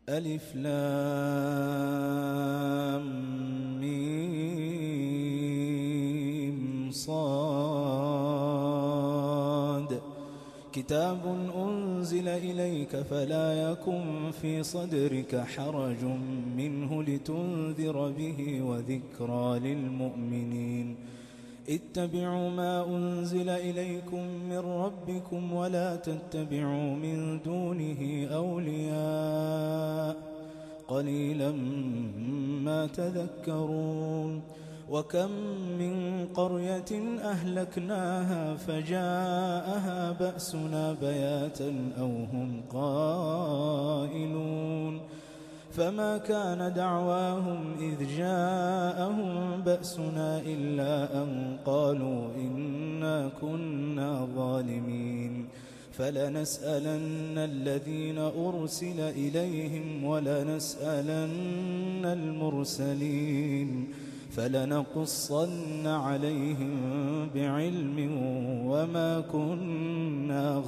ألف لام ميم صاد كتاب أنزل إليك فلا يكن في صدرك حرج منه لتنذر به وذكرى للمؤمنين اتبعوا ما أنزل إليكم من ربكم ولا تتبعوا من دونه أولياء قليلا ما تذكرون وكم من قرية أهلكناها فجاءها بأسنا بياتا أو هم قائلون فما كان دعواهم إذ جاءهم بأسنا إلا أن قالوا إنا كنا ظالمين فلنسألن الذين أرسل إليهم ولنسألن المرسلين فلنقصن عليهم بعلم وما كنا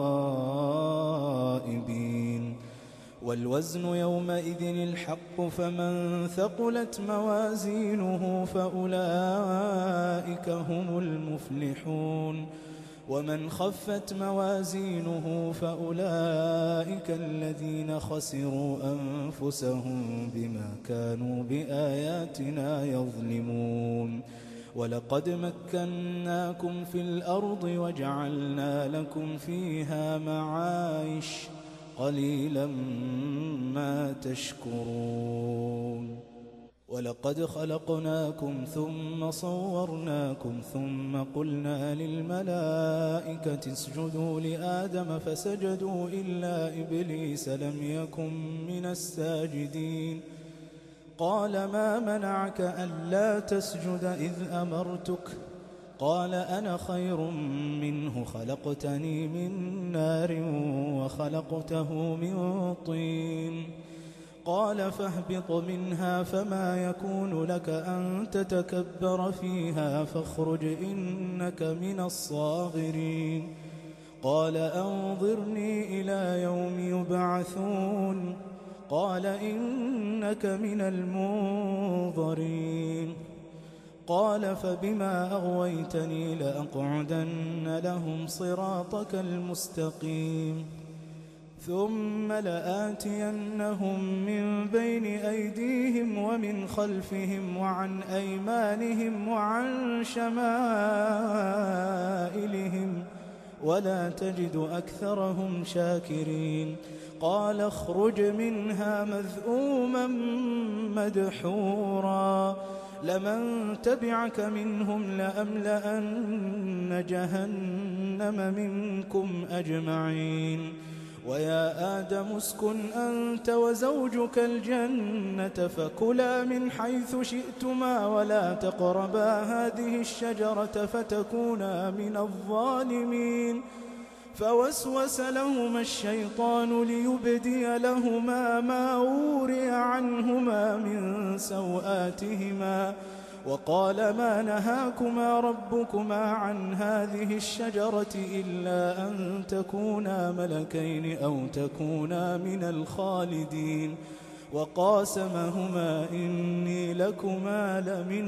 غائبين والوزن يومئذ الحق فمن ثقلت موازينه فأولئك هم المفلحون ومن خفت موازينه فأولئك الذين خسروا أنفسهم بما كانوا بآياتنا يظلمون ولقد مكناكم في الأرض وجعلنا لكم فيها معايش قليلا ما تشكرون ولقد خلقناكم ثم صورناكم ثم قلنا للملائكة اسجدوا لآدم فسجدوا إلا إبليس لم يكن من الساجدين قال ما منعك ألا تسجد إذ أمرتك قال أنا خير منه خلقتني من نار وخلقته من طين قال فاهبط منها فما يكون لك أن تتكبر فيها فاخرج إنك من الصاغرين قال أنظرني إلى يوم يبعثون قال إنك من المنظرين قال فبما أغويتني لأقعدن لهم صراطك المستقيم ثم لآتينهم من بين أيديهم ومن خلفهم وعن أيمانهم وعن شمائلهم ولا تجد أكثرهم شاكرين قال اخرج منها مذءوما مدحورا لمن تبعك منهم لأملأن جهنم منكم أجمعين ويا آدم اسكن أنت وزوجك الجنة فكلا من حيث شئتما ولا تقربا هذه الشجرة فتكونا من الظالمين فوسوس لهما الشيطان ليبدي لهما ما وري عنهما من سوآتهما وقال ما نهاكما ربكما عن هذه الشجرة إلا أن تكونا ملكين أو تكونا من الخالدين وقاسمهما إني لكما لمن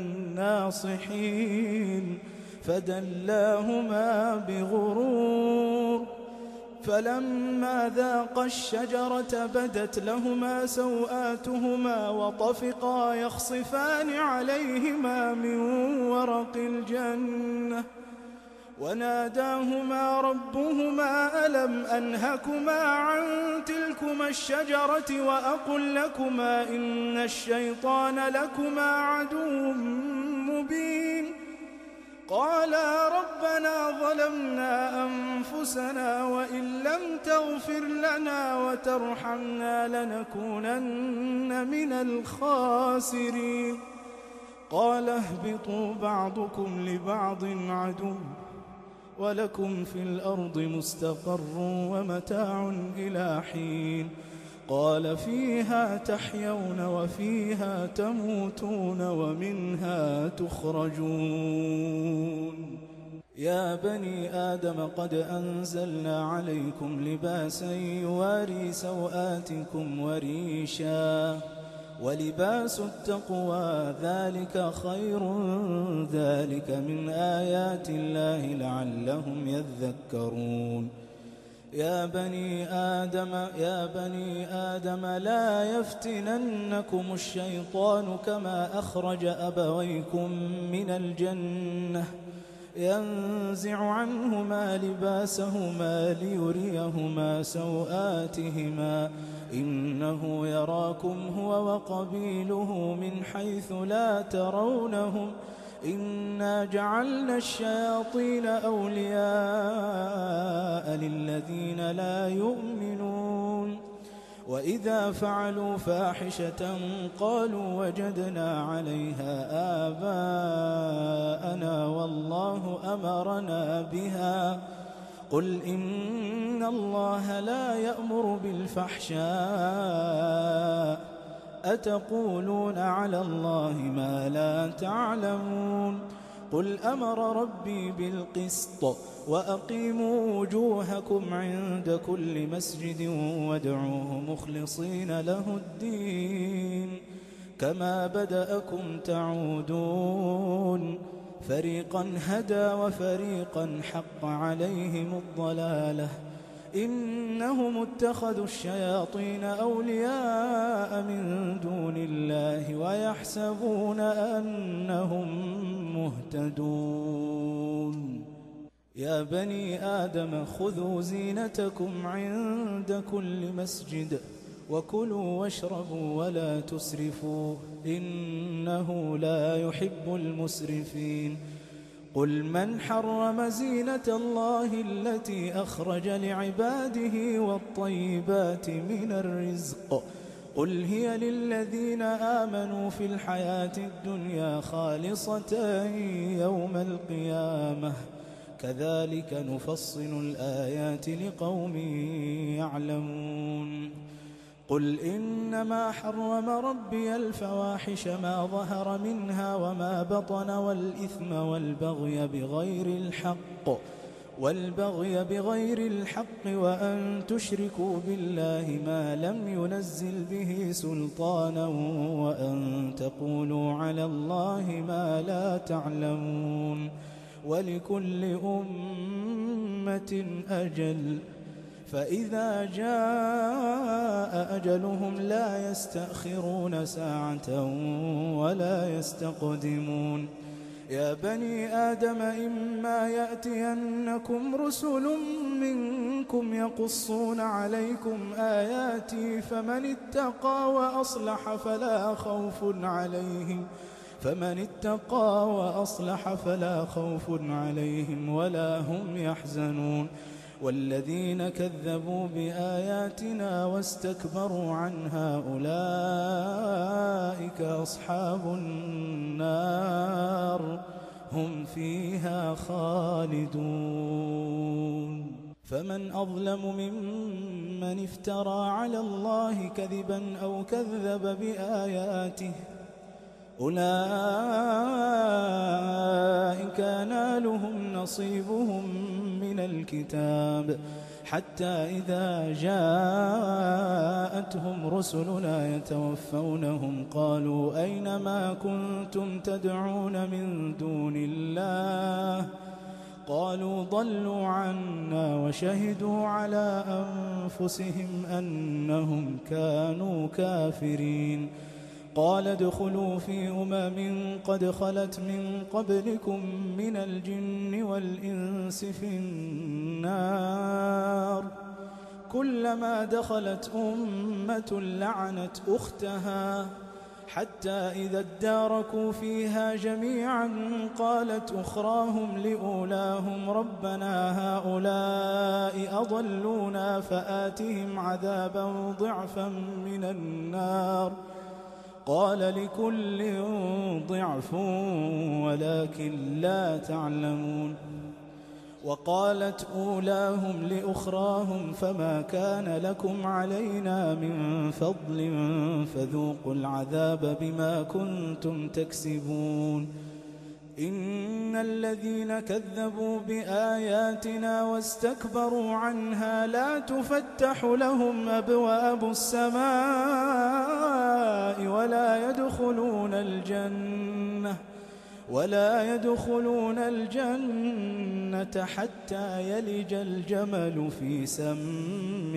الناصحين فدلاهما بغرور فلما ذاقا الشجرة بدت لهما سوآتهما وطفقا يخصفان عليهما من ورق الجنة وناداهما ربهما ألم أنهكما عن تلكما الشجرة وأقل لكما إن الشيطان لكما عدو مبين قالا ربنا ظلمنا أنفسنا وإن لم تغفر لنا وترحمنا لنكونن من الخاسرين قال اهبطوا بعضكم لبعض عدو ولكم في الأرض مستقر ومتاع إلى حين قال فيها تحيون وفيها تموتون ومنها تخرجون يا بني آدم قد أنزلنا عليكم لباسا يواري سوآتكم وريشا ولباس التقوى ذلك خير ذلك من آيات الله لعلهم يذكرون يا بني آدم لا يفتننكم الشيطان كما أخرج أبويكم من الجنة ينزع عنهما لباسهما ليريهما سوآتهما إنه يراكم هو وقبيله من حيث لا ترونهم إنا جعلنا الشياطين أولياء للذين لا يؤمنون وإذا فعلوا فاحشة قالوا وجدنا عليها آباءنا والله أمرنا بها قل إن الله لا يأمر بالفحشاء أتقولون على الله ما لا تعلمون قل أمر ربي بالقسط وأقيموا وجوهكم عند كل مسجد وادعوه مخلصين له الدين كما بدأكم تعودون فريقا هدى وفريقا حق عليهم الضلالة إنهم اتخذوا الشياطين أولياء من دون الله ويحسبون أنهم مهتدون يا بني آدم خذوا زينتكم عند كل مسجد وكلوا واشربوا ولا تسرفوا إنه لا يحب المسرفين قل من حرم زينة الله التي أخرج لعباده والطيبات من الرزق قل هي للذين آمنوا في الحياة الدنيا خالصة يوم القيامة كذلك نفصل الآيات لقوم يعلمون قل إنما حرم ربي الفواحش ما ظهر منها وما بطن والإثم والبغي بغير الحق وأن تشركوا بالله ما لم ينزل به سلطانا وأن تقولوا على الله ما لا تعلمون ولكل أمة أجل فإذا جاء أجلهم لا يستأخرون ساعة ولا يستقدمون يا بني آدم إما يأتينكم رسل منكم يقصون عليكم آياتي فمن اتقى وأصلح فلا خوف عليهم ولا هم يحزنون والذين كذبوا بآياتنا واستكبروا عنها أولئك أصحاب النار هم فيها خالدون فمن أظلم ممن افترى على الله كذبا أو كذب بآياته أولئك ينالهم نصيبهم من الكتاب حتى إذا جاءتهم رسلنا يتوفونهم قالوا أين ما كنتم تدعون من دون الله قالوا ضلوا عنا وشهدوا على أنفسهم أنهم كانوا كافرين قال ادخلوا في قد خلت من قبلكم من الجن والإنس في النار كلما دخلت أمة لعنت أختها حتى إذا اداركوا فيها جميعا قالت أخراهم لأولاهم ربنا هؤلاء أضلونا فآتهم عذابا ضعفا من النار قال لكل ضعف ولكن لا تعلمون وقالت أولاهم لأخراهم فما كان لكم علينا من فضل فذوقوا العذاب بما كنتم تكسبون إن الذين كذبوا بآياتنا واستكبروا عنها لا تفتح لهم أبواب السماء ولا يدخلون الجنة حتى يلج الجمل في سم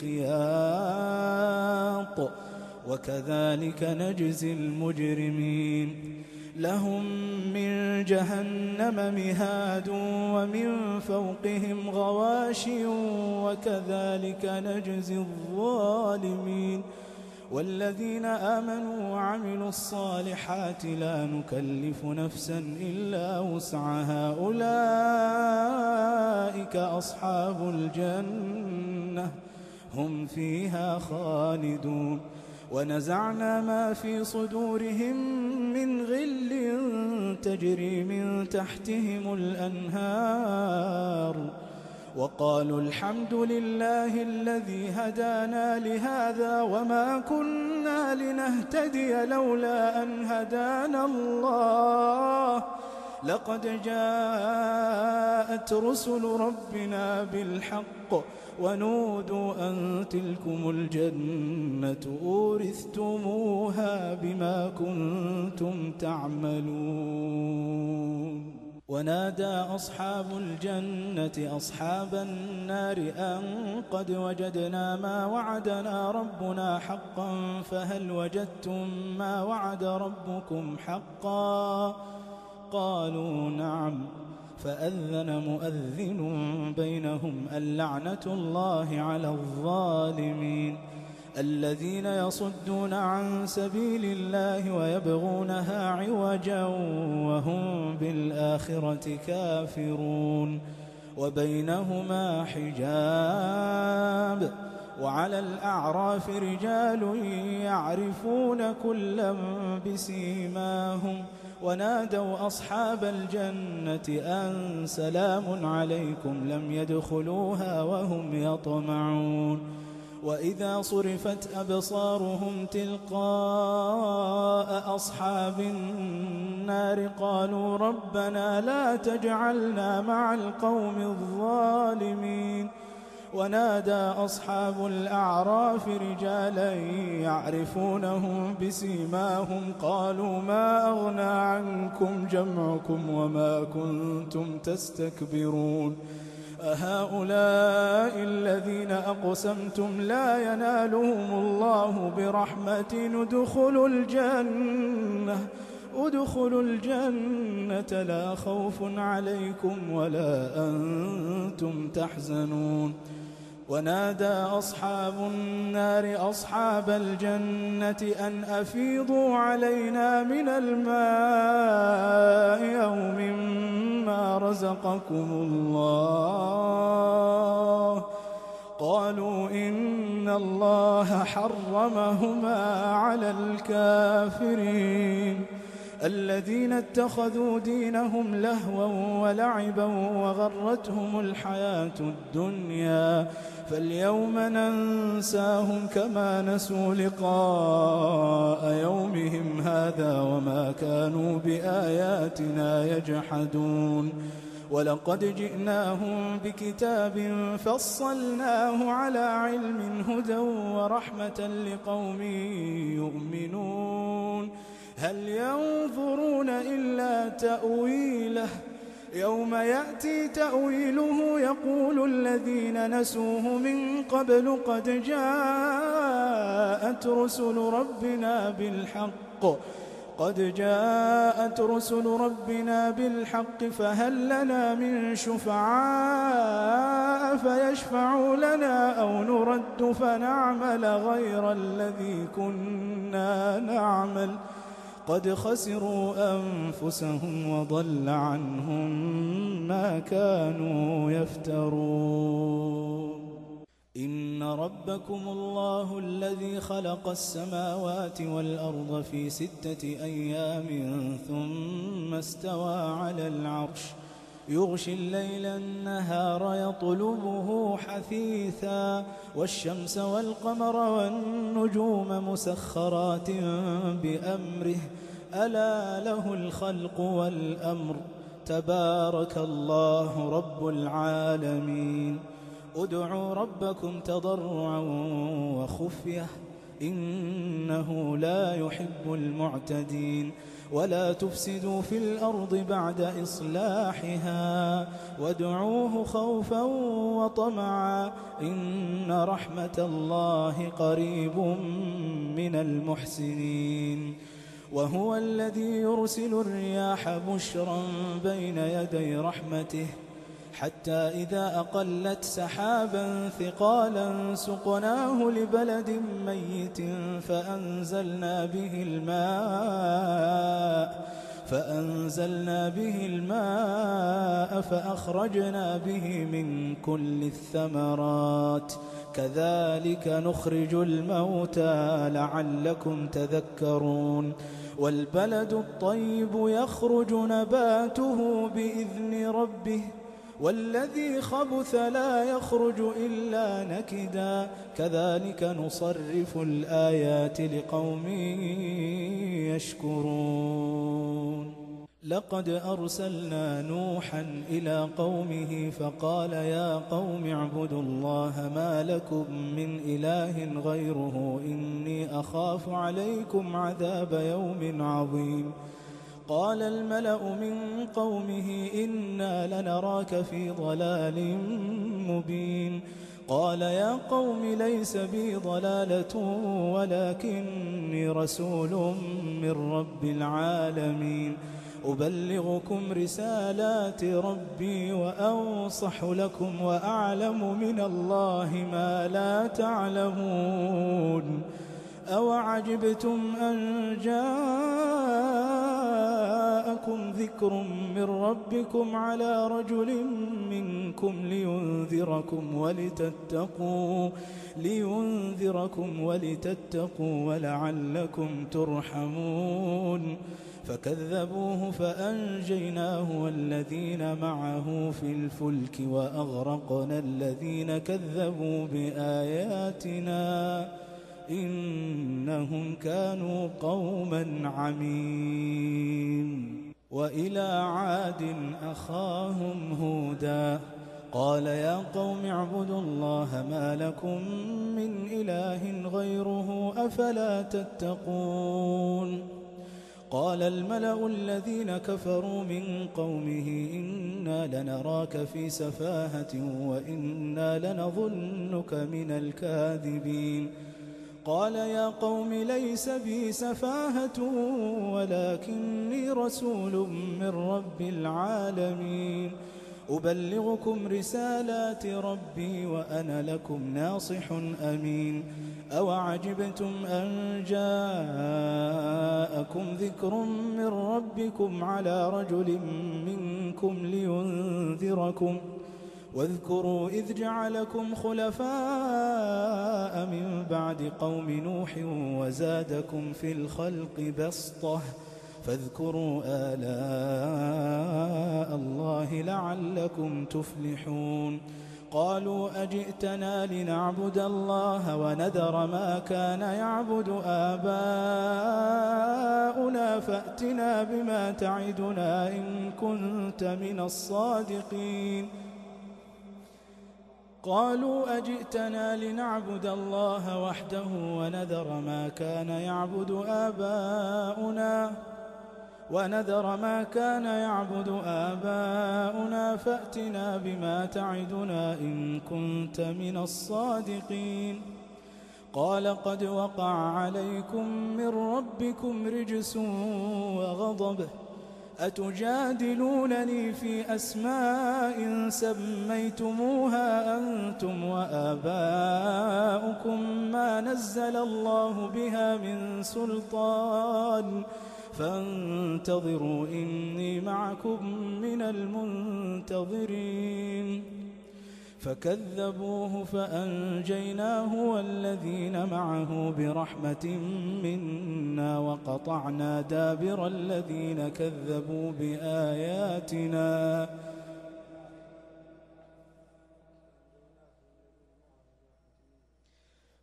الخياط وكذلك نجزي المجرمين لهم من جهنم مهاد ومن فوقهم غواش وكذلك نجزي الظالمين والذين آمنوا وعملوا الصالحات لا نكلف نفسا إلا وسعها أولئك أصحاب الجنة هم فيها خالدون ونزعنا ما في صدورهم من غل تجري من تحتهم الأنهار وقالوا الحمد لله الذي هدانا لهذا وما كنا لنهتدي لولا أن هدانا الله لقد جاءت رسل ربنا بالحق ونودوا أن تلكم الجنة أورثتموها بما كنتم تعملون ونادى أصحاب الجنة أصحاب النار أن قد وجدنا ما وعدنا ربنا حقا فهل وجدتم ما وعد ربكم حقا قالوا نعم فأذن مؤذن بينهم اللعنة الله على الظالمين الذين يصدون عن سبيل الله ويبغونها عوجا وهم بالآخرة كافرون وبينهما حجاب وعلى الأعراف رجال يعرفون كلا بسيماهم ونادوا أصحاب الجنة أن سلام عليكم لم يدخلوها وهم يطمعون وإذا صرفت أبصارهم تلقاء أصحاب النار قالوا ربنا لا تجعلنا مع القوم الظالمين ونادى أصحاب الأعراف رجالا يعرفونهم بسيماهم قالوا ما أغنى عنكم جمعكم وما كنتم تستكبرون أهؤلاء الذين أقسمتم لا ينالهم الله برحمة ادخلوا الجنة لا خوف عليكم ولا أنتم تحزنون ونادى أصحاب النار أصحاب الجنة أن أفيضوا علينا من الماء أو مما رزقكم الله قالوا إن الله حرمهما على الكافرين الذين اتخذوا دينهم لهوا ولعبا وغرتهم الحياة الدنيا فاليوم ننساهم كما نسوا لقاء يومهم هذا وما كانوا بآياتنا يجحدون ولقد جئناهم بكتاب فصلناه على علم هدى ورحمة لقوم يؤمنون هل ينظرون إلا تأويله يوم يأتي تأويله يقول الذين نسوه من قبل قد جاءت رسل ربنا بالحق فهل لنا من شفعاء فيشفعوا لنا أو نرد فنعمل غير الذي كنا نعمل قد خسروا أنفسهم وضل عنهم ما كانوا يفترون إن ربكم الله الذي خلق السماوات والأرض في 6 أيام ثم استوى على العرش يغشي الليل النهار يطلبه حثيثا والشمس والقمر والنجوم مسخرات بأمره ألا له الخلق والأمر تبارك الله رب العالمين ادعوا ربكم تضرعا وخفية إنه لا يحب المعتدين ولا تفسدوا في الأرض بعد إصلاحها وادعوه خوفا وطمعا إن رحمة الله قريب من المحسنين وهو الذي يرسل الرياح بشرا بين يدي رحمته حتى إذا أقلت سحابا ثقالا سقناه لبلد ميت فأنزلنا به الماء فأخرجنا به من كل الثمرات كذلك نخرج الموتى لعلكم تذكرون والبلد الطيب يخرج نباته بإذن ربه والذي خبث لا يخرج إلا نكدا كذلك نصرف الآيات لقوم يشكرون لقد أرسلنا نوحا إلى قومه فقال يا قوم اعبدوا الله ما لكم من إله غيره إني أخاف عليكم عذاب يوم عظيم قال الملأ من قومه إنا لنراك في ضلال مبين قال يا قوم ليس بي ضلالة ولكني رسول من رب العالمين أبلغكم رسالات ربي وأنصح لكم وأعلم من الله ما لا تعلمون أوعجبتم أن جاءكم ذكر من ربكم على رجل منكم لينذركم ولتتقوا ولعلكم ترحمون فكذبوه فأنجيناه والذين معه في الفلك وأغرقنا الذين كذبوا بآياتنا إنهم كانوا قوما عمين وإلى عاد أخاهم هودا قال يا قوم اعبدوا الله ما لكم من إله غيره أفلا تتقون قال الملأ الذين كفروا من قومه إنا لنراك في سفاهة وإنا لنظنك من الكاذبين قال يا قوم ليس بي سفاهة ولكني رسول من رب العالمين أبلغكم رسالات ربي وأنا لكم ناصح أمين أوعجبتم أن جاءكم ذكر من ربكم على رجل منكم لينذركم واذكروا إذ جعلكم خلفاء من بعد قوم نوح وزادكم في الخلق بسطة فاذكروا آلاء الله لعلكم تفلحون قالوا أجئتنا لنعبد الله ونذر ما كان يعبد آباؤنا فأتنا بما تعدنا إن كنت من الصادقين قالوا أجئتنا لنعبد الله وحده ونذر ما كان يعبد آباؤنا فأتنا بما تعدنا إن كنت من الصادقين قال قد وقع عليكم من ربكم رجس وغضب أتجادلونني في أسماء سميتموها أنتم وآباؤكم ما نزل الله بها من سلطان فانتظروا إني معكم من المنتظرين فكذبوه فأنجيناه والذين معه برحمة منا وقطعنا دابر الذين كذبوا بآياتنا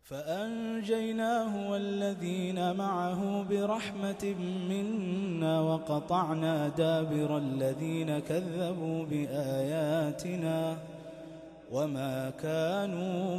فأنجيناه والذين معه برحمة منا وقطعنا دابر الذين كذبوا بآياتنا وما كانوا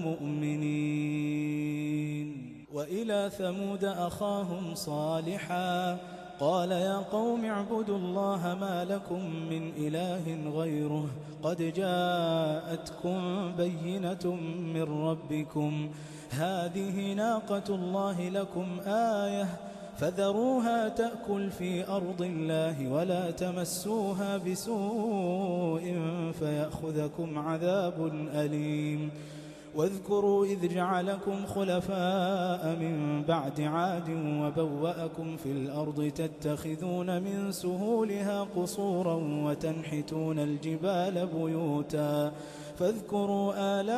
مؤمنين. وإلى ثمود أخاهم صالحا قال يا قوم اعبدوا الله ما لكم من إله غيره قد جاءتكم بينة من ربكم هذه ناقة الله لكم آية فذروها تأكل في أرض الله ولا تمسوها بسوء فيأخذكم عذاب أليم. واذكروا إذ جعلكم خلفاء من بعد عاد وبوأكم في الأرض تتخذون من سهولها قصورا وتنحتون الجبال بيوتا فاذكروا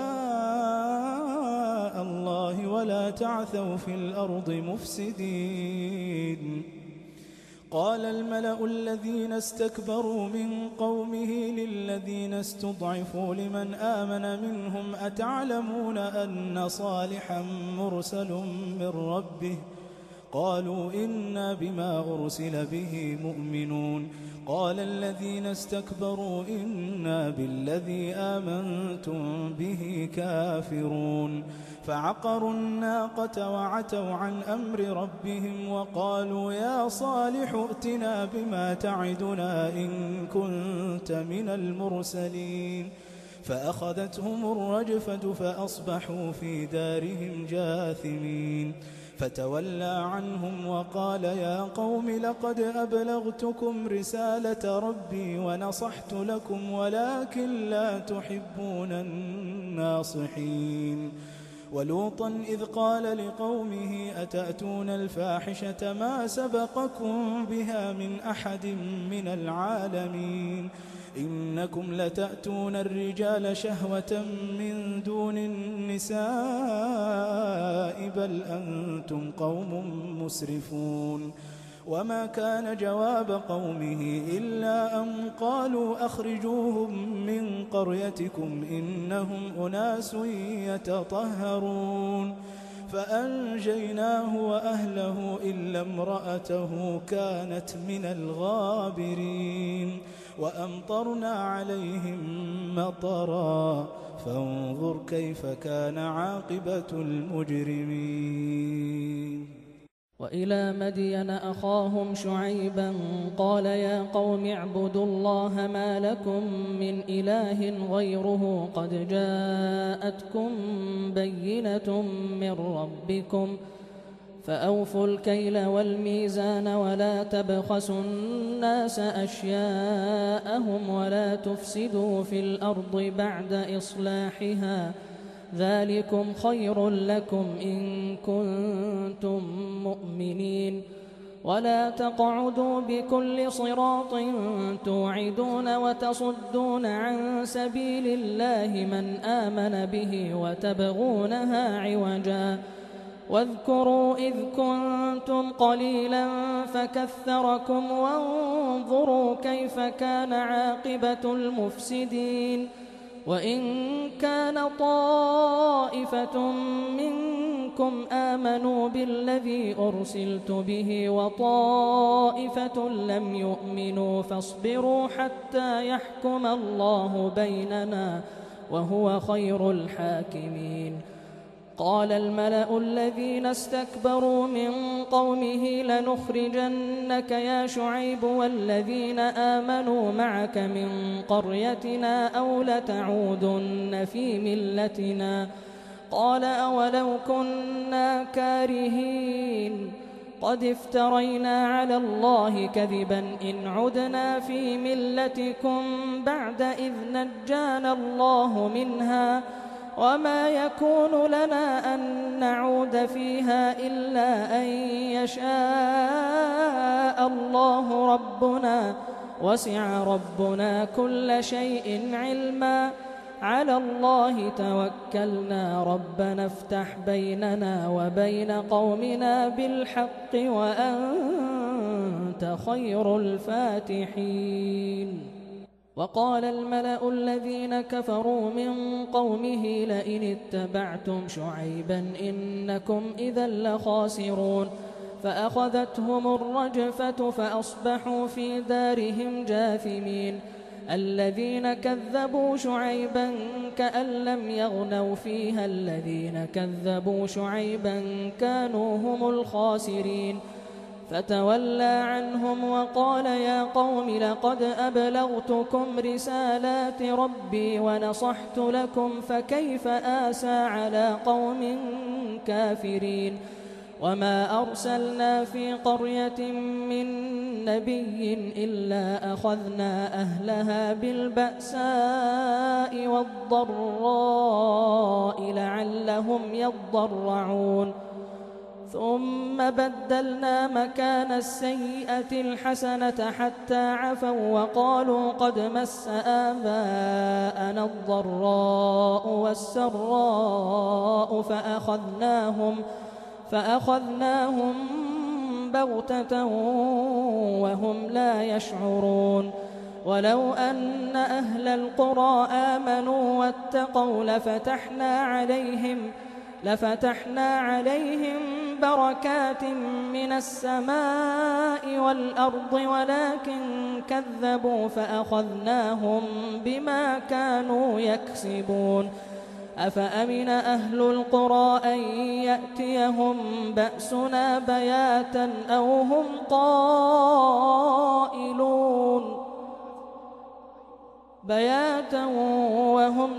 آلاء الله ولا تعثوا في الأرض مفسدين. قال الملأ الذين استكبروا من قومه للذين استضعفوا لمن آمن منهم أتعلمون أن صالحا مرسل من ربه قالوا إنا بما أرسل به مؤمنون. قال الذين استكبروا إنا بالذي آمنتم به كافرون. فعقروا الناقة وعتوا عن أمر ربهم وقالوا يا صالح ائتنا بما تعدنا إن كنت من المرسلين. فأخذتهم الرجفة فأصبحوا في دارهم جاثمين. فتولى عنهم وقال يا قوم لقد أبلغتكم رسالة ربي ونصحت لكم ولكن لا تحبون الناصحين. ولوطا إذ قال لقومه أتأتون الفاحشة ما سبقكم بها من أحد من العالمين إنكم لتأتون الرجال شهوة من دون النساء بل أنتم قوم مسرفون. وما كان جواب قومه إلا أن قالوا أخرجوهم من قريتكم إنهم أناس يتطهرون. فأنجيناه وأهله إلا امرأته كانت من الغابرين. وأمطرنا عليهم مطرا فانظر كيف كان عاقبة المجرمين. وإلى مدين أخاهم شعيبا قال يا قوم اعبدوا الله ما لكم من إله غيره قد جاءتكم بينة من ربكم فأوفوا الكيل والميزان ولا تبخسوا الناس أشياءهم ولا تفسدوا في الأرض بعد إصلاحها ذلكم خير لكم إن كنتم مؤمنين. ولا تقعدوا بكل صراط توعدون وتصدون عن سبيل الله من آمن به وتبغونها عوجا واذكروا إذ كنتم قليلا فكثركم وانظروا كيف كان عاقبة المفسدين. وإن كان طائفة منكم آمنوا بالذي أرسلت به وطائفة لم يؤمنوا فاصبروا حتى يحكم الله بيننا وهو خير الحاكمين. قال الملأ الذين استكبروا من قومه لنخرجنك يا شعيب والذين آمنوا معك من قريتنا أو لتعودن في ملتنا قال أولو كنا كارهين قد افترينا على الله كذبا إن عدنا في ملتكم بعد إذ نجانا الله منها وما يكون لنا أن نعود فيها إلا أن يشاء الله ربنا وسع ربنا كل شيء علما على الله توكلنا ربنا افتح بيننا وبين قومنا بالحق وأنت خير الفاتحين. وقال الملأ الذين كفروا من قومه لئن اتبعتم شعيبا إنكم إذا لخاسرون فأخذتهم الرجفة فأصبحوا في دارهم جاثمين الذين كذبوا شعيبا كأن لم يغنوا فيها الذين كذبوا شعيبا كانوا هم الخاسرين فتولى عنهم وقال يا قوم لقد أبلغتكم رسالات ربي ونصحت لكم فكيف آسى على قوم كافرين وما أرسلنا في قرية من نبي إلا أخذنا أهلها بالبأساء والضراء لعلهم يضرعون ثم بدلنا مكان السيئة الحسنة حتى عفوا وقالوا قد مس آباءنا الضراء والسراء فأخذناهم بغتة وهم لا يشعرون ولو أن أهل القرى آمنوا واتقوا لفتحنا عليهم بركات من السماء والأرض ولكن كذبوا فأخذناهم بما كانوا يكسبون أفأمن أهل القرى أن يأتيهم بأسنا بياتا أو هم قائلون بياتا وهم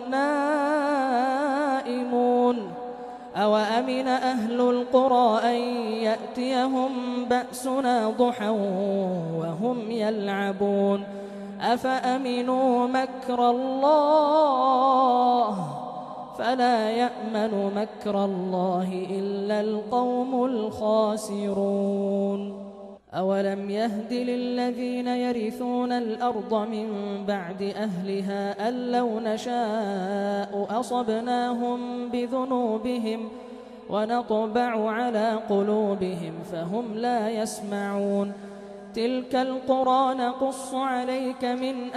نائمون أوأمن أهل القرى أن يأتيهم بأسنا ضحى وهم يلعبون أفأمنوا مكر الله فلا يأمن مكر الله إلا القوم الخاسرون أولم يهد للذين يرثون الأرض من بعد أهلها أن لو نشاء أصبناهم بذنوبهم ونطبع على قلوبهم فهم لا يسمعون تلك القرى نقص عليك من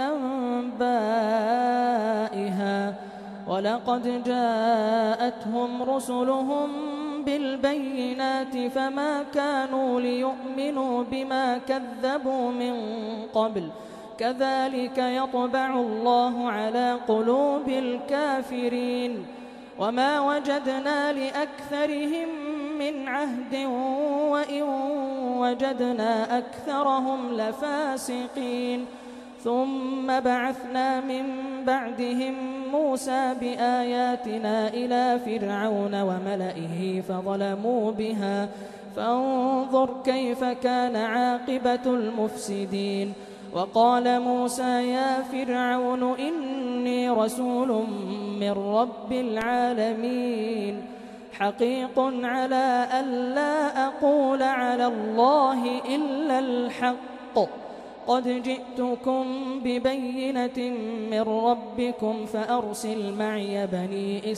أنبائها ولقد جاءتهم رسلهم بالبينات فما كانوا ليؤمنوا بما كذبوا من قبل كذلك يطبع الله على قلوب الكافرين وما وجدنا لأكثرهم من عهد وإن وجدنا أكثرهم لفاسقين ثم بعثنا من بعدهم موسى بآياتنا إلى فرعون وملئه فظلموا بها فانظر كيف كان عاقبة المفسدين وقال موسى يا فرعون إني رسول من رب العالمين حقيق على ألا أقول على الله إلا الحق قد جئتكم ببينة من ربكم فأرسل معي بني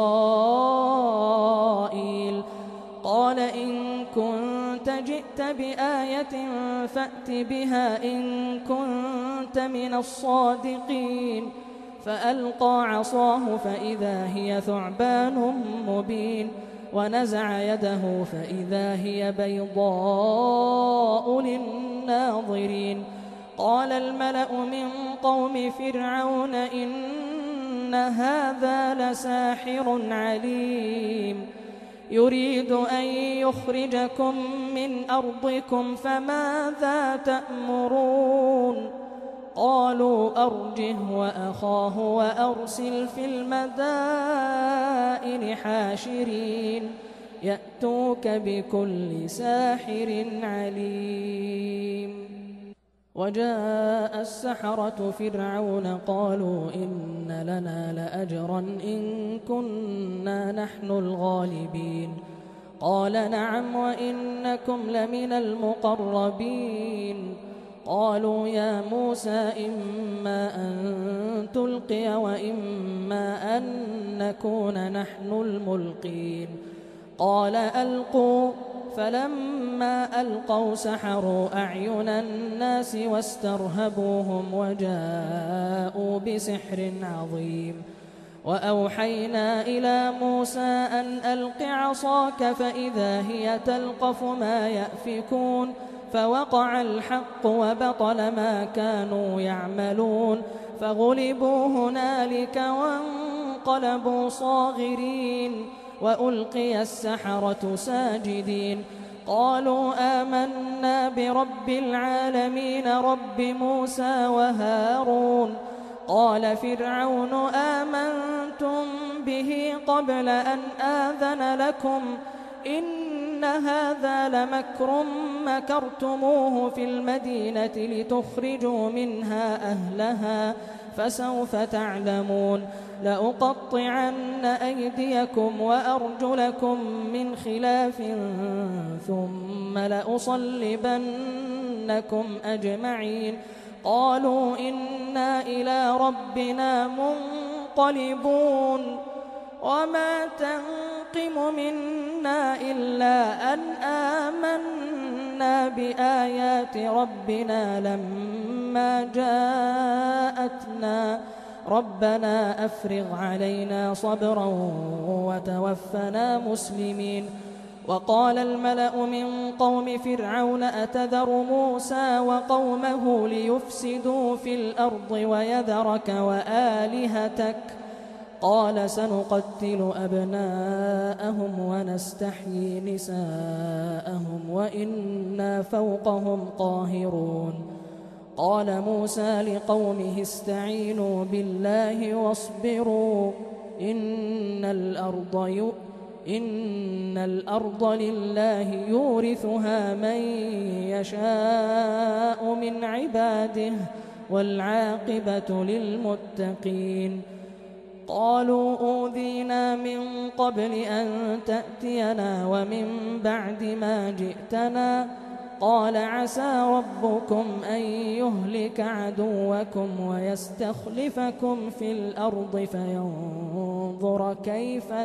إسرائيل قال إن كنت جئت بآية فأت بها إن كنت من الصادقين فألقى عصاه فإذا هي ثعبان مبين ونزع يده فإذا هي بيضاء للناظرين قال الملأ من قوم فرعون إن هذا لساحر عليم يريد أن يخرجكم من أرضكم فماذا تأمرون قالوا أرجه وأخاه وأرسل في المدائن حاشرين يأتوك بكل ساحر عليم وجاء السحرة فرعون قالوا إن لنا لأجرا إن كنا نحن الغالبين قال نعم وإنكم لمن المقربين قالوا يا موسى إما أن تلقي وإما أن نكون نحن الملقين قال ألقوا فلما ألقوا سحروا أعين الناس واسترهبوهم وجاءوا بسحر عظيم وأوحينا إلى موسى أن ألق عصاك فإذا هي تلقف ما يأفكون فوقع الحق وبطل ما كانوا يعملون فغلبوا هنالك وانقلبوا صاغرين وألقي السحرة ساجدين قالوا آمنا برب العالمين رب موسى وهارون قال فرعون آمنتم به قبل أن آذن لكم إن هذا لمكر مكرتموه في المدينة لتخرجوا منها أهلها فسوف تعلمون لأقطعن أيديكم وأرجلكم من خلاف ثم لأصلبنكم أجمعين قالوا إنا إلى ربنا منقلبون وما تنقم منا إلا أن آمنا بآيات ربنا لما جاءتنا ربنا أفرغ علينا صبرا وتوفنا مسلمين وقال الملأ من قوم فرعون أتذر موسى وقومه ليفسدوا في الأرض ويذرك وآلهتك قال سنقتل أبناءهم ونستحيي نساءهم وإنا فوقهم قاهرون قال موسى لقومه استعينوا بالله واصبروا إن الأرض لله يورثها من يشاء من عباده والعاقبة للمتقين قالوا أوذينا من قبل أن تأتينا ومن بعد ما جئتنا قال عسى ربكم أن يهلك عدوكم ويستخلفكم في الأرض فينظر كيف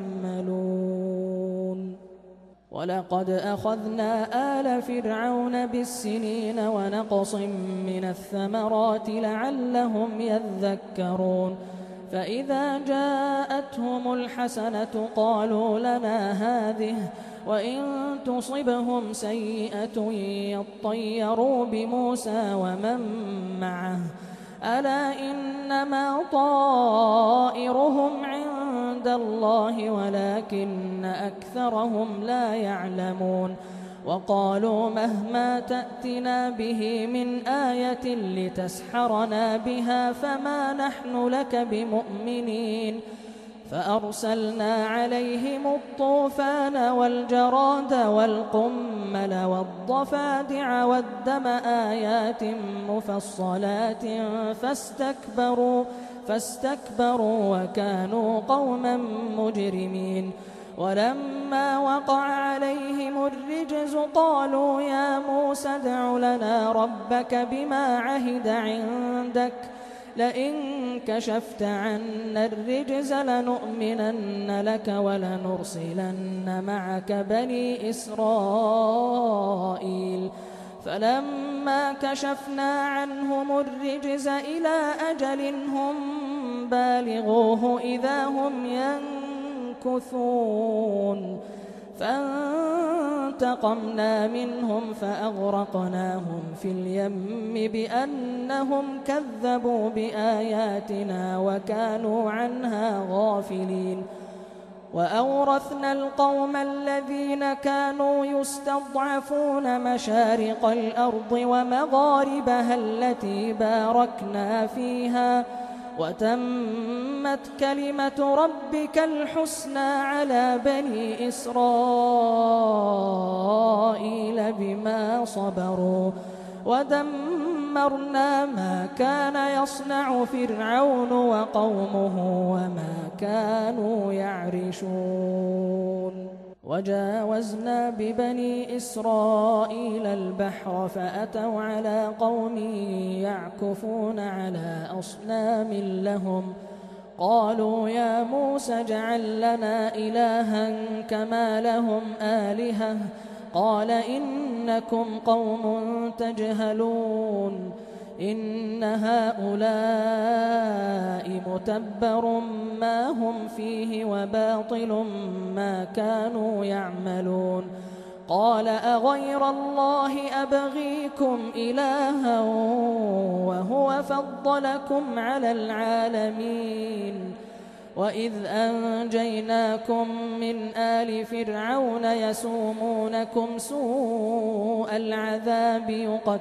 تعملون ولقد أخذنا آل فرعون بالسنين ونقص من الثمرات لعلهم يذكرون فإذا جاءتهم الحسنة قالوا لنا هذه وإن تصبهم سيئة يطيروا بموسى ومن معه ألا إنما طائرهم عند الله ولكن أكثرهم لا يعلمون وقالوا مهما تأتنا به من آية لتسحرنا بها فما نحن لك بمؤمنين فأرسلنا عليهم الطوفان والجراد والقمل والضفادع والدم آيات مفصلات فاستكبروا وكانوا قوما مجرمين ولما وقع عليهم الرجز قالوا يا موسى ادع لنا ربك بما عهد عندك لئن كشفت عنا الرجز لنؤمنن لك ولنرسلن معك بني إسرائيل فلما كشفنا عنهم الرجز إلى أجل هم بالغوه إذا هم ينكثون فانتقمنا منهم فأغرقناهم في اليم بأنهم كذبوا بآياتنا وكانوا عنها غافلين وأورثنا القوم الذين كانوا يستضعفون مشارق الأرض ومغاربها التي باركنا فيها وتمت كلمة ربك الحسنى على بني إسرائيل بما صبروا ودمرنا ما كان يصنع فرعون وقومه وما كانوا يعرشون وجاوزنا ببني إسرائيل البحر فأتوا على قوم يعكفون على أصنام لهم قالوا يا موسى اجعل لنا إلها كما لهم آلهة قال إنكم قوم تجهلون إن هؤلاء متبر ما هم فيه وباطل ما كانوا يعملون قال أغير الله أبغيكم إلها وهو فضلكم على العالمين وإذ أنجيناكم من آل فرعون يسومونكم سوء العذاب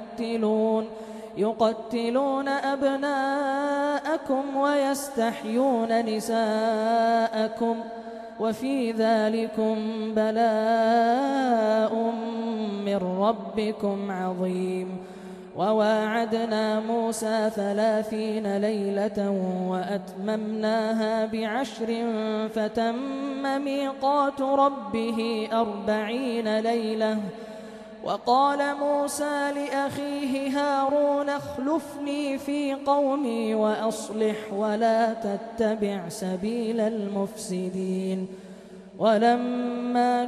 يقتلون أبناءكم ويستحيون نساءكم وفي ذلكم بلاء من ربكم عظيم وواعدنا موسى 30 ليلة وأتممناها ب10 فتم ميقات ربه 40 ليلة وقال موسى لأخيه هارون اخلفني في قومي وأصلح ولا تتبع سبيل المفسدين ولما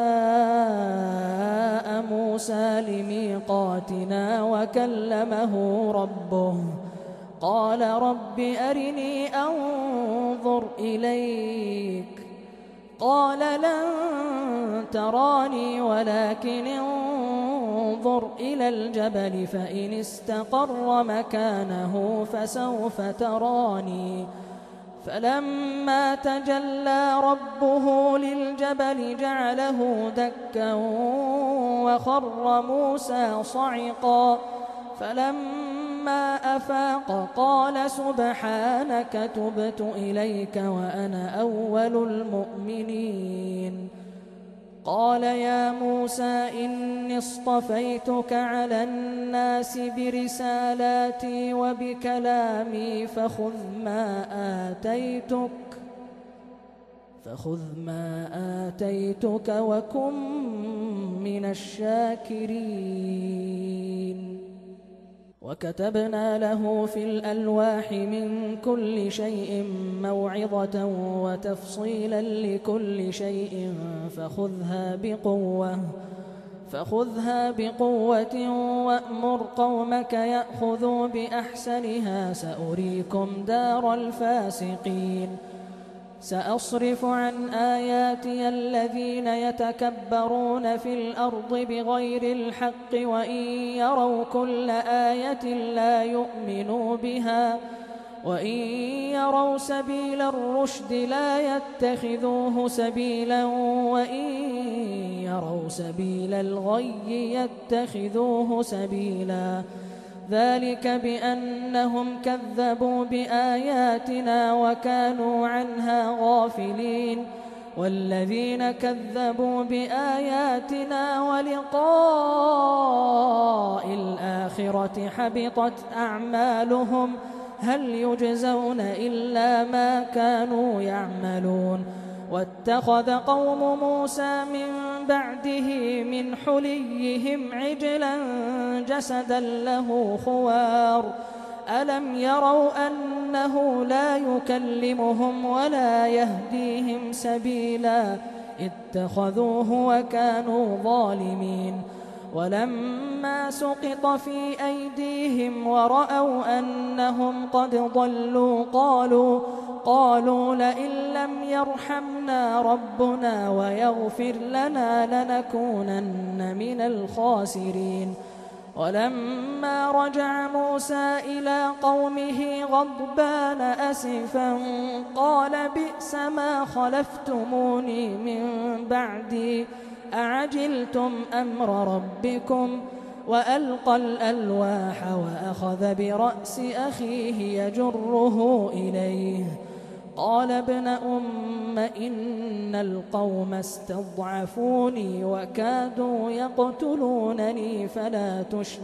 جاء موسى لميقاتنا وكلمه ربه قال رب أرني أنظر إليك قال لن تراني ولكن انظر إلى الجبل فإن استقر مكانه فسوف تراني فلما تجلى ربه للجبل جعله دكا وخر موسى صعقا فلما أفاق قال سبحانك تبت إليك وأنا أول المؤمنين قال يا موسى إني اصطفيتك على الناس برسالاتي وبكلامي فخذ ما آتيتك وكن من الشاكرين وكتبنا له في الألواح من كل شيء موعظة وتفصيلا لكل شيء فخذها بقوة وأمر قومك يأخذوا بأحسنها سأريكم دار الفاسقين سأصرف عن آياتي الذين يتكبرون في الأرض بغير الحق وإن يروا كل آية لا يؤمنوا بها وإن يروا سبيل الرشد لا يتخذوه سبيلا وإن يروا سبيل الغي يتخذوه سبيلا ذلك بأنهم كذبوا بآياتنا وكانوا عنها غافلين والذين كذبوا بآياتنا ولقاء الآخرة حبطت أعمالهم هل يجزون إلا ما كانوا يعملون واتخذ قوم موسى من بعده من حليهم عجلا جسدا له خوار ألم يروا أنه لا يكلمهم ولا يهديهم سبيلا اتخذوه وكانوا ظالمين ولما سقط في أيديهم ورأوا أنهم قد ضلوا قالوا لئن لم يرحمنا ربنا ويغفر لنا لنكونن من الخاسرين ولما رجع موسى إلى قومه غضبان أسفا قال بئس ما خلفتموني من بعدي أعجلتم أمر ربكم وألقى الألواح وأخذ برأس أخيه يجره إليه قال ابن أم إن القوم استضعفوني وكادوا يقتلونني فلا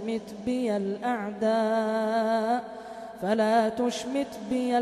تشمت بي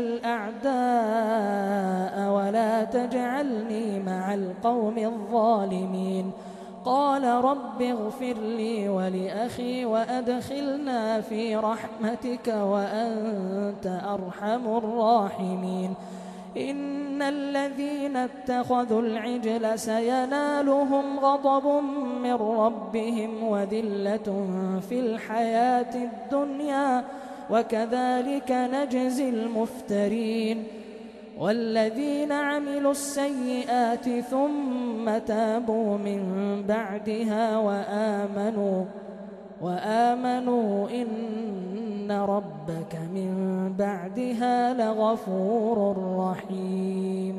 الأعداء ولا تجعلني مع القوم الظالمين قال رب اغفر لي ولأخي وأدخلنا في رحمتك وأنت أرحم الراحمين إن الذين اتخذوا العجل سينالهم غضب من ربهم وذلة في الحياة الدنيا وكذلك نجزي المفترين والذين عملوا السيئات ثم تابوا من بعدها وآمنوا إن ربك من بعدها لغفور رحيم.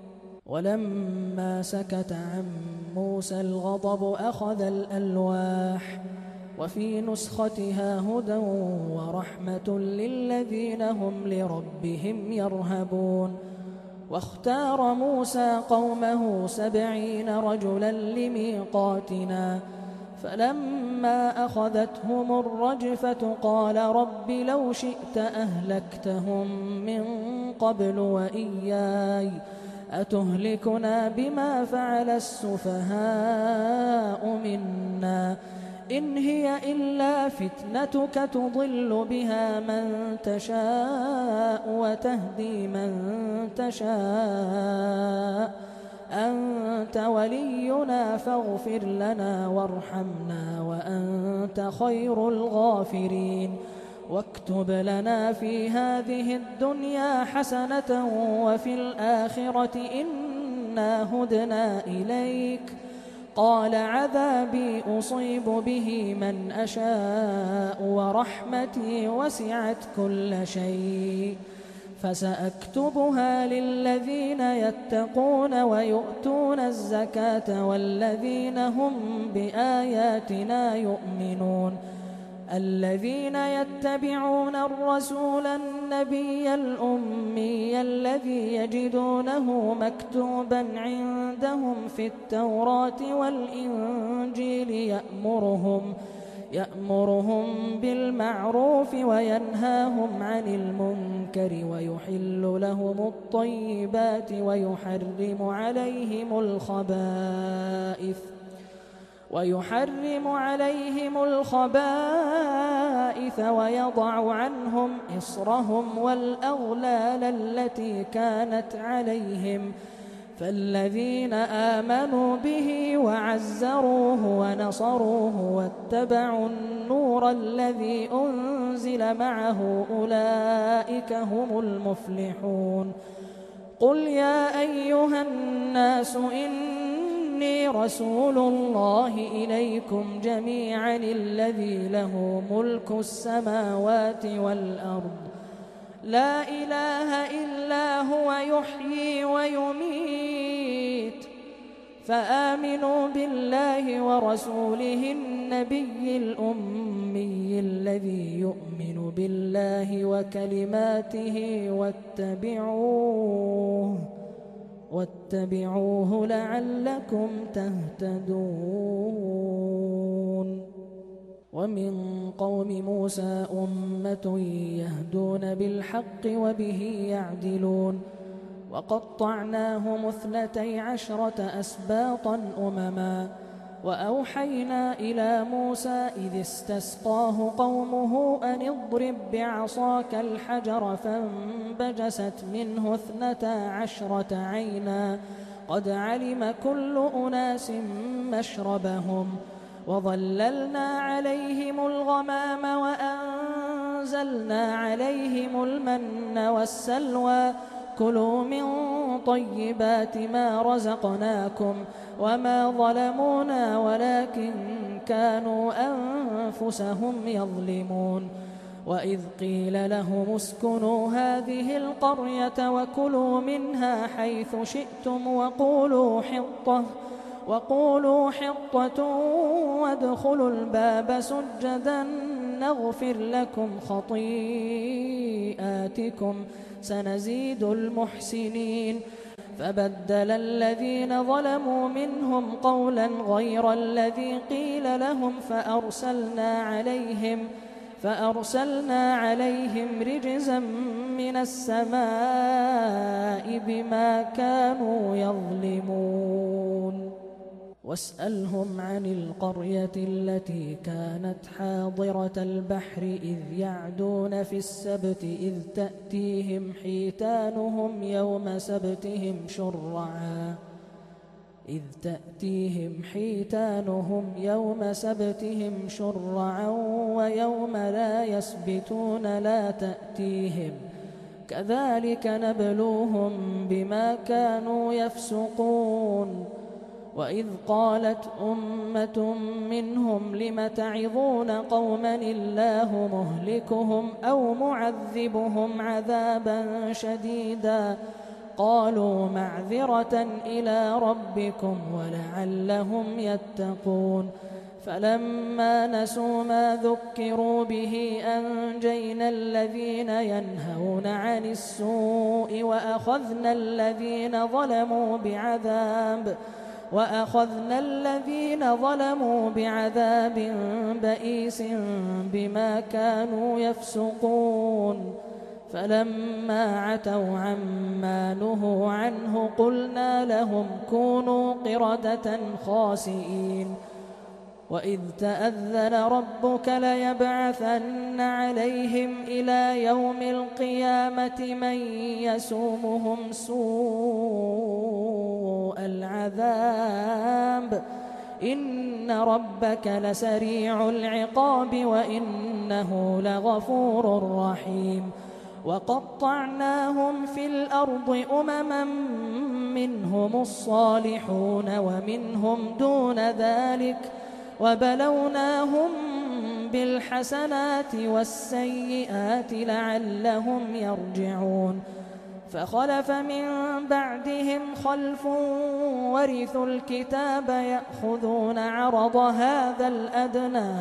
ولما سكت عن موسى الغضب أخذ الألواح وفي نسختها هدى ورحمة للذين هم لربهم يرهبون. واختار موسى قومه 70 رجلا لميقاتنا فلما أخذتهم الرجفة قال رب لو شئت أهلكتهم من قبل وإياي أتهلكنا بما فعل السفهاء منا إن هي إلا فتنتك تضل بها من تشاء وتهدي من تشاء أنت ولينا فاغفر لنا وارحمنا وأنت خير الغافرين واكتب لنا في هذه الدنيا حسنة وفي الآخرة إنا هدنا إليك قال عذابي أصيب به من أشاء ورحمتي وسعت كل شيء فسأكتبها للذين يتقون ويؤتون الزكاة والذين هم بآياتنا يؤمنون الذين يتبعون الرسول النبي الأمي الذي يجدونه مكتوبا عندهم في التوراة والإنجيل يأمرهم بالمعروف وينهاهم عن المنكر ويحل لهم الطيبات ويحرم عليهم الخبائث ويضع عنهم إصرهم والأغلال التي كانت عليهم فالذين آمنوا به وعزروه ونصروه واتبعوا النور الذي أنزل معه أولئك هم المفلحون. قل يا أيها الناس إني رسول الله إليكم جميعا الذي له ملك السماوات والأرض لا إله إلا هو يحيي ويميت فآمنوا بالله ورسوله النبي الأمي الذي يؤمن بالله وكلماته واتبعوه لعلكم تهتدون. ومن قوم موسى أمة يهدون بالحق وبه يعدلون وقطعناهم 12 أسباطا أمما وأوحينا إلى موسى إذ استسقاه قومه أن اضرب بعصاك الحجر فانبجست منه 12 عينا قد علم كل أناس مشربهم وظللنا عليهم الغمام وأنزلنا عليهم المن والسلوى كلوا من طيبات ما رزقناكم وما ظلمونا ولكن كانوا أنفسهم يظلمون. وإذ قيل لهم اسكنوا هذه القرية وكلوا منها حيث شئتم وقولوا حطة وادخلوا الباب سجدا نغفر لكم خطيئاتكم سنزيد المحسنين. فبدل الذين ظلموا منهم قولا غير الذي قيل لهم فأرسلنا عليهم رجزا من السماء بما كانوا يظلمون. واسألهم عن القرية التي كانت حاضرة البحر إذ يعدون في السبت إذ تأتيهم حيتانهم يوم سبتهم شرعا ويوم لا يسبتون لا تأتيهم كذلك نبلوهم بما كانوا يفسقون وإذ قالت أمة منهم لم تعظون قوما الله مهلكهم أو معذبهم عذابا شديدا قالوا معذرة إلى ربكم ولعلهم يتقون فلما نسوا ما ذكروا به أنجينا الذين ينهون عن السوء وأخذنا الذين ظلموا بعذاب بئيس بما كانوا يفسقون فلما عتوا عما نهوا عنه قلنا لهم كونوا قردة خاسئين وإذ تأذن ربك ليبعثن عليهم إلى يوم القيامة من يسومهم سوء العذاب إن ربك لسريع العقاب وإنه لغفور رحيم وقطعناهم في الأرض أمما منهم الصالحون ومنهم دون ذلك وبلوناهم بالحسنات والسيئات لعلهم يرجعون فخلف من بعدهم خلف ورثوا الكتاب يأخذون عرض هذا الأدنى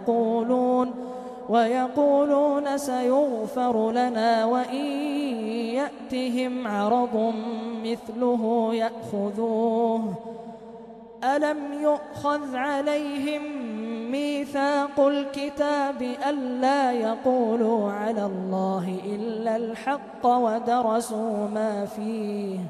ويقولون سيغفر لنا وإن يأتهم عرض مثله يأخذوه ألم يؤخذ عليهم ميثاق الكتاب ألا يقولوا على الله إلا الحق ودرسوا ما فيه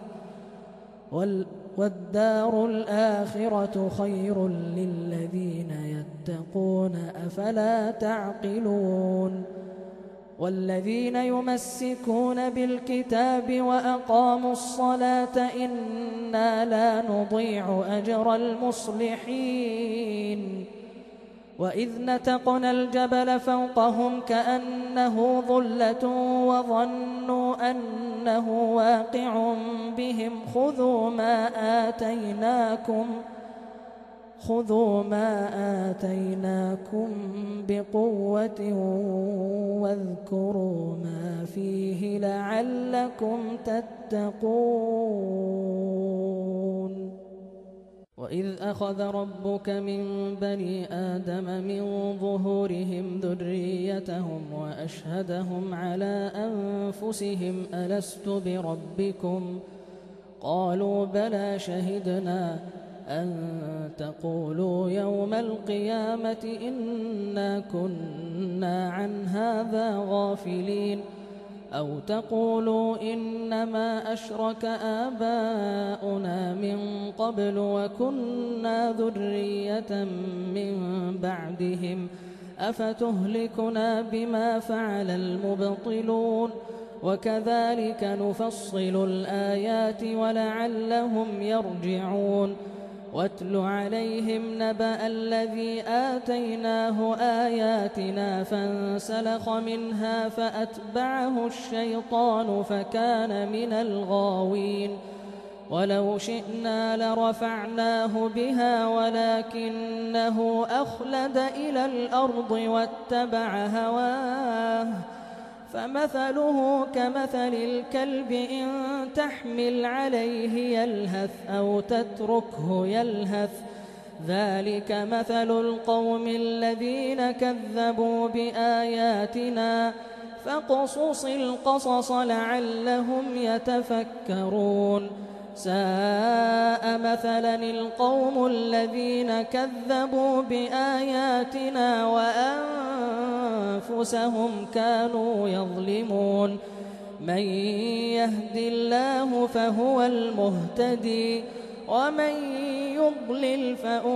والدار الآخرة خير للذين يتقون أفلا تعقلون والذين يمسكون بالكتاب وأقاموا الصلاة إنا لا نضيع أجر المصلحين وإذ نتقنا الجبل فوقهم كأنه ظلة وظنوا أنه واقع بهم خذوا ما آتيناكم بقوة واذكروا ما فيه لعلكم تتقون وإذ أخذ ربك من بني آدم من ظهورهم ذريتهم وأشهدهم على أنفسهم ألست بربكم قالوا بلى شهدنا أن تقولوا يوم القيامة إنا كنا عن هذا غافلين أو تقولوا إنما أشرك آباؤنا من قبل وكنا ذرية من بعدهم أفتهلكنا بما فعل المبطلون وكذلك نفصل الآيات ولعلهم يرجعون واتل عليهم نبأ الذي آتيناه آياتنا فانسلخ منها فأتبعه الشيطان فكان من الغاوين ولو شئنا لرفعناه بها ولكنه أخلد إلى الأرض واتبع هواه فمثله كمثل الكلب إن تحمل عليه يلهث أو تتركه يلهث ذلك مثل القوم الذين كذبوا بآياتنا فاقصص القصص لعلهم يتفكرون ساء مثلا القوم الذين كذبوا بآياتنا وأنفسهم كانوا يظلمون من يهد الله فهو المهتدي ومن يضلل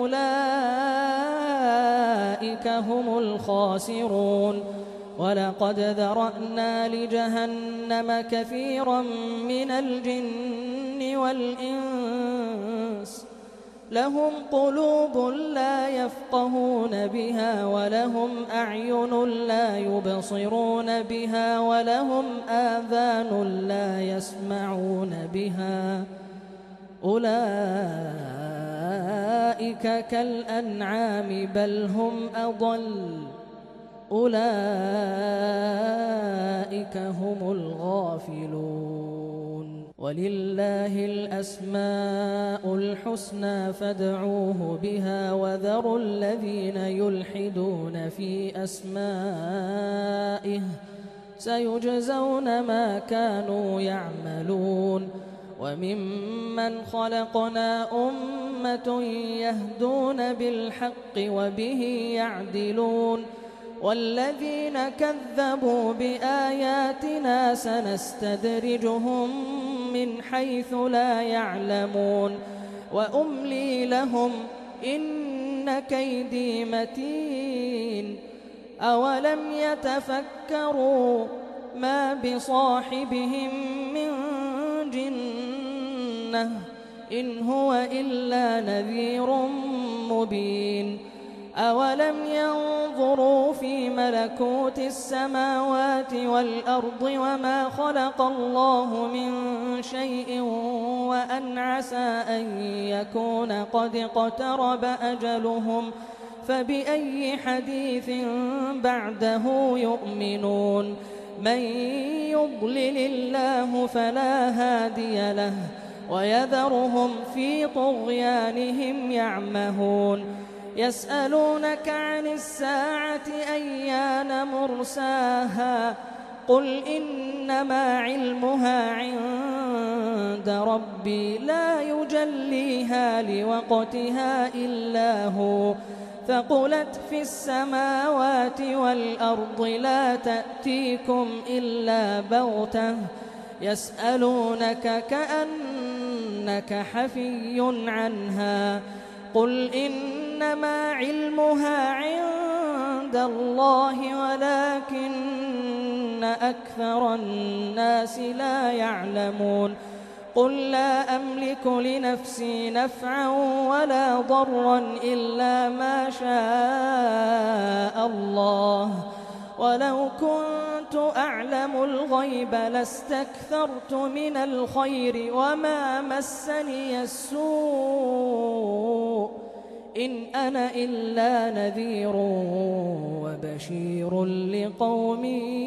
فأولئك هم الخاسرون ولقد ذرأنا لجهنم كثيرا من الجن والإنس لهم قلوب لا يفقهون بها ولهم أعين لا يبصرون بها ولهم آذان لا يسمعون بها أولئك كالأنعام بل هم أضل أولئك هم الغافلون ولله الأسماء الحسنى فادعوه بها وذروا الذين يلحدون في أسمائه سيجزون ما كانوا يعملون وممن خلقنا أمة يهدون بالحق وبه يعدلون والذين كذبوا بآياتنا سنستدرجهم من حيث لا يعلمون وأملي لهم إن كيدي متين أولم يتفكروا ما بصاحبهم من جنة إن هو إلا نذير مبين أولم ينظروا في ملكوت السماوات والأرض وما خلق الله من شيء وأن عسى أن يكون قد اقترب أجلهم فبأي حديث بعده يؤمنون من يضلل الله فلا هادي له ويذرهم في طغيانهم يعمهون يسألونك عن الساعة أيان مرساها قل إنما علمها عند ربي لا يجليها لوقتها إلا هو ثقلت في السماوات والأرض لا تأتيكم إلا بغتة يسألونك كأنك حفي عنها قل إنما علمها عند الله ولكن أكثر الناس لا يعلمون قل لا أملك لنفسي نفعا ولا ضرا إلا ما شاء الله ولو كنت أعلم الغيب لاستكثرت من الخير وما مسني السوء إن أنا إلا نذير وبشير لقوم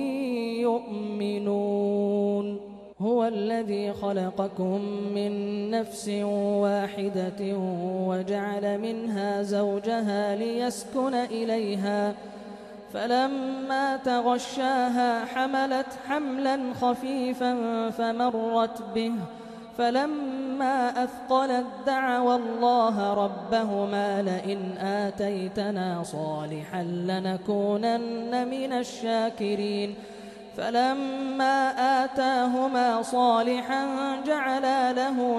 يؤمنون هو الذي خلقكم من نفس واحدة وجعل منها زوجها ليسكن إليها فلما تغشاها حملت حملا خفيفا فمرت به فلما أثقلت دعوا الله ربهما لئن آتيتنا صالحا لنكونن من الشاكرين فلما آتاهما صالحا جعلا له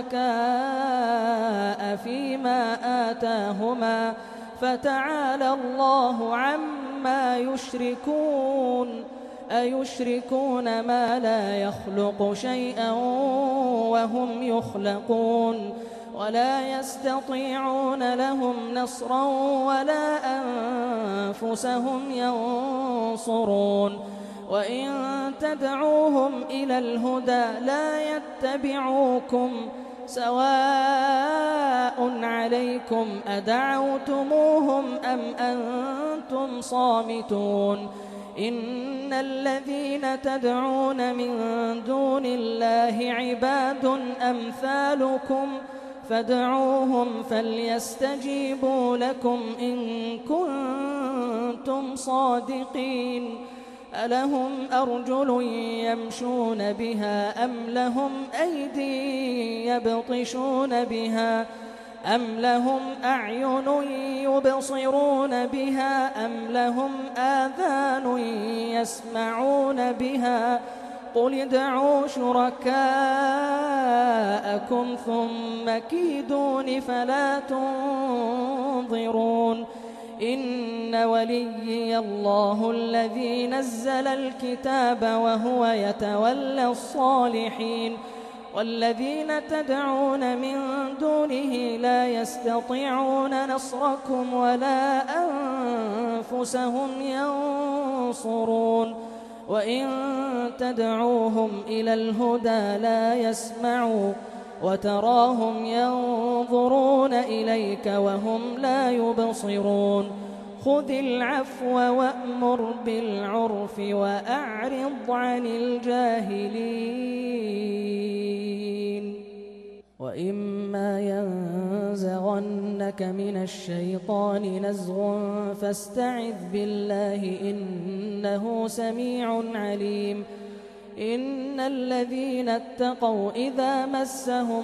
شركاء فيما آتاهما فتعالى الله عما يشركون أيشركون ما لا يخلق شيئا وهم يخلقون ولا يستطيعون لهم نصرا ولا أنفسهم ينصرون وإن تدعوهم إلى الهدى لا يتبعوكم سواء عليكم أدعوتموهم أم أنتم صامتون إن الذين تدعون من دون الله عباد أمثالكم فادعوهم فليستجيبوا لكم إن كنتم صادقين ألهم أرجل يمشون بها أم لهم أيدي يبطشون بها أم لهم أعين يبصرون بها أم لهم آذان يسمعون بها قل ادعوا شركاءكم ثم كيدون فلا تنظرون إن وليي الله الذي نزل الكتاب وهو يتولى الصالحين والذين تدعون من دونه لا يستطيعون نصركم ولا أنفسهم ينصرون وإن تدعوهم إلى الهدى لا يسمعوا وتراهم ينظرون إليك وهم لا يبصرون خذ العفو وأمر بالعرف وأعرض عن الجاهلين وإما ينزغنك من الشيطان نزغ فاستعذ بالله إنه سميع عليم إن الذين اتقوا إذا مسهم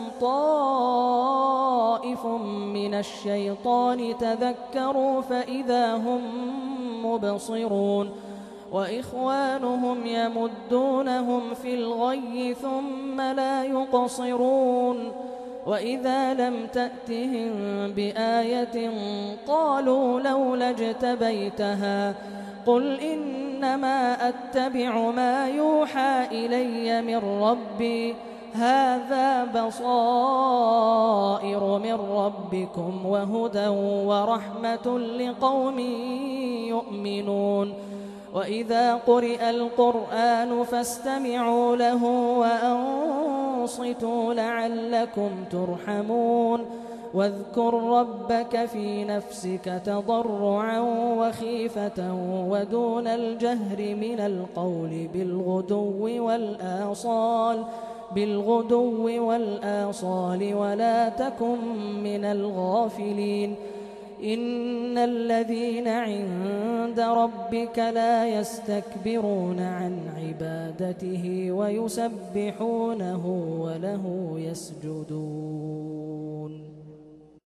طائف من الشيطان تذكروا فإذا هم مبصرون وإخوانهم يمدونهم في الغي ثم لا يقصرون وإذا لم تأتهم بآية قالوا لولا اجتبيتها قل إنما أتبع ما يوحى إلي من ربي هذا بصائر من ربكم وهدى ورحمة لقوم يؤمنون وإذا قرئ القرآن فاستمعوا له وأنصتوا لعلكم ترحمون واذكر ربك في نفسك تضرعا وخيفة ودون الجهر من القول بالغدو والآصال ولا تكن من الغافلين إن الذين عند ربك لا يستكبرون عن عبادته ويسبحونه وله يسجدون